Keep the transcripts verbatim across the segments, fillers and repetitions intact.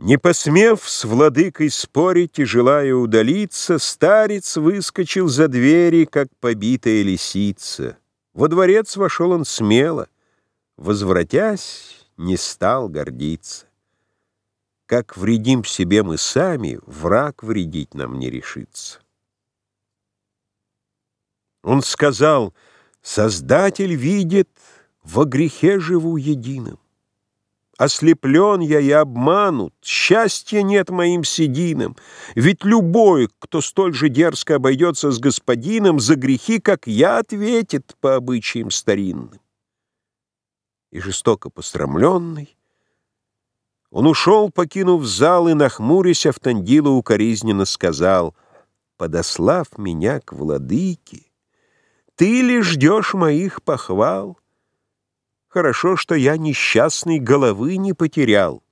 Не посмев с владыкой спорить и желая удалиться, старец выскочил за двери, как побитая лисица. Во дворец вошел он смело, возвратясь, не стал гордиться. Как вредим себе мы сами, враг вредить нам не решится. Он сказал: Создатель видит, во грехе живу единым. Ослеплен я и обманут, счастья нет моим сединам. Ведь любой, кто столь же дерзко обойдется с господином, за грехи, как я, ответит по обычаям старинным. И жестоко посрамленный, он ушел, покинув зал, и, нахмурясь, Автандилу укоризненно сказал: подослав меня к владыке, ты ли ждешь моих похвал? Хорошо, что я несчастной головы не потерял.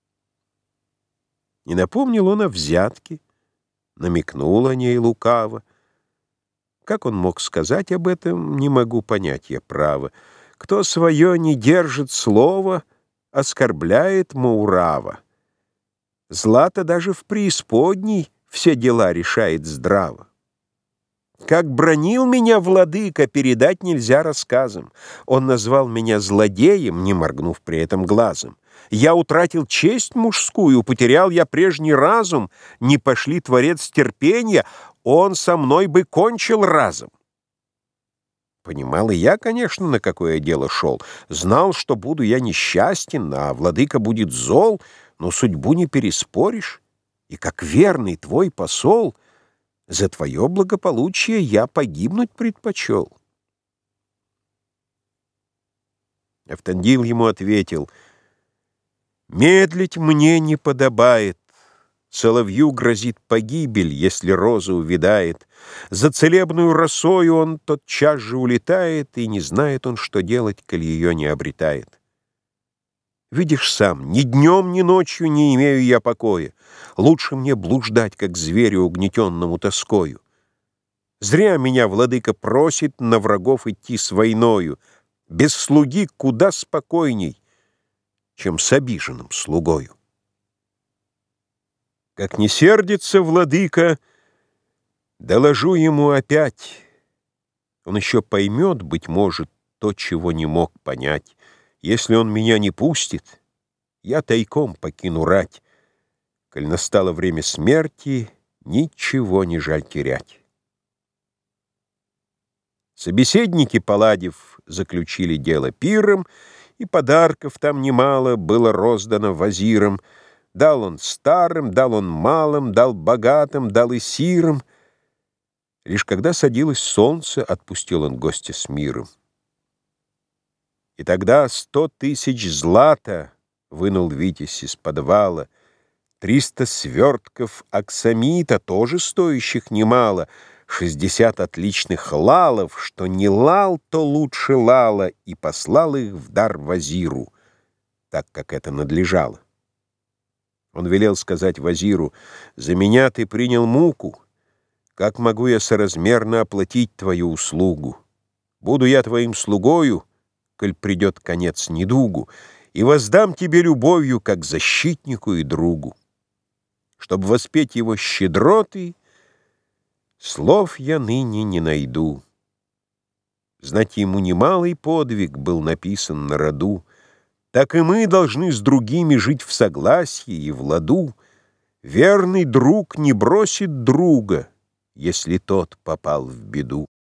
И напомнил он о взятке, намекнул о ней лукаво. Как он мог сказать об этом, не могу понять я право. Кто свое не держит слова, оскорбляет Маурава. Злато даже в преисподней все дела решает здраво. Как бранил меня владыка, передать нельзя рассказом. Он назвал меня злодеем, не моргнув при этом глазом. Я утратил честь мужскую, потерял я прежний разум. Не пошли творец терпенья, он со мной бы кончил разом. Понимал и я, конечно, на какое дело шел. Знал, что буду я несчастен, а владыка будет зол, но судьбу не переспоришь. И как верный твой посол за твое благополучие я погибнуть предпочел. Автандил ему ответил: медлить мне не подобает. Соловью грозит погибель, если роза увядает. За целебную росою он тотчас же улетает, и не знает он, что делать, коль ее не обретает. Видишь сам, ни днем, ни ночью не имею я покоя. Лучше мне блуждать, как зверю, угнетенному тоскою. Зря меня владыка просит на врагов идти с войною. Без слуги куда спокойней, чем с обиженным слугою. Как не сердится владыка, доложу ему опять. Он еще поймет, быть может, то, чего не мог понять. Если он меня не пустит, я тайком покину рать. Коль настало время смерти, ничего не жаль терять. Собеседники, поладив, заключили дело пиром, и подарков там немало было роздано вазирам. Дал он старым, дал он малым, дал богатым, дал и сирым. Лишь когда садилось солнце, отпустил он гостя с миром. И тогда сто тысяч злата вынул Витязь из подвала, триста свертков аксамита, тоже стоящих немало, шестьдесят отличных лалов, что не лал, то лучше лала, и послал их в дар вазиру, так как это надлежало. Он велел сказать вазиру: за меня ты принял муку, как могу я соразмерно оплатить твою услугу? Буду я твоим слугою, коль придет конец недугу, и воздам тебе любовью, как защитнику и другу. Чтоб воспеть его щедроты, слов я ныне не найду. Знать ему немалый подвиг был написан на роду. Так и мы должны с другими жить в согласии и в ладу. Верный друг не бросит друга, если тот попал в беду.